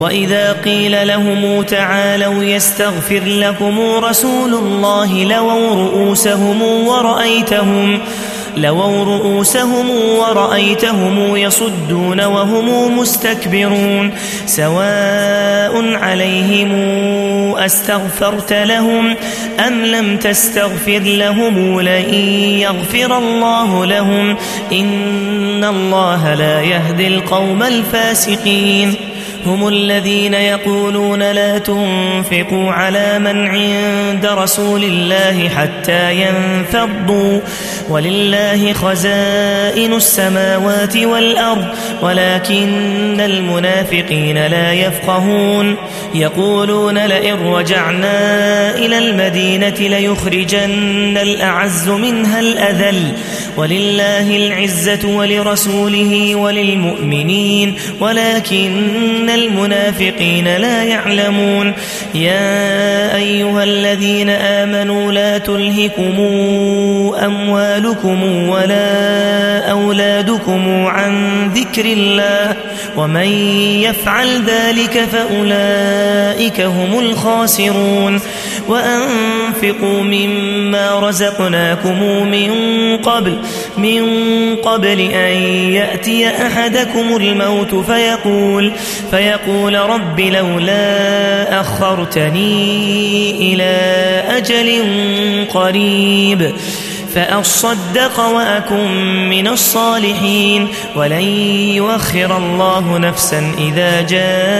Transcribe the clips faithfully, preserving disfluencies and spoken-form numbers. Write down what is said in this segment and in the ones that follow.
وإذا قيل لهم تعالوا يستغفر لكم رسول الله لووا رؤوسهم ورأيتهم لووا رؤوسهم ورأيتهم يصدون وهم مستكبرون سواء عليهم أستغفرت لهم أم لم تستغفر لهم لن يغفر الله لهم إن الله لا يهدي القوم الفاسقين هم الذين يقولون لا تنفقوا على من عند رسول الله حتى ينفضوا ولله خزائن السماوات والأرض ولكن المنافقين لا يفقهون يقولون لئن رجعنا إلى المدينة ليخرجن الأعز منها الأذل ولله العزة ولرسوله وللمؤمنين ولكن المنافقين لا يعلمون يا أيها الذين آمنوا لا تلهكم أموالكم ولا أولادكم عن ذكر الله ومن يفعل ذلك فأولئك هم الخاسرون وأنفقوا مما رزقناكم من قبل من قبل أن يأتي أحدكم الموت فيقول فيقول رب لولا أخرتني إلى أجل قريب فأصدق وأكن من الصالحين ولن يؤخر الله نفسا إذا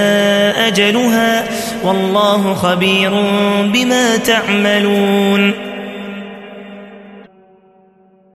جاء أجلها والله خبير بما تعملون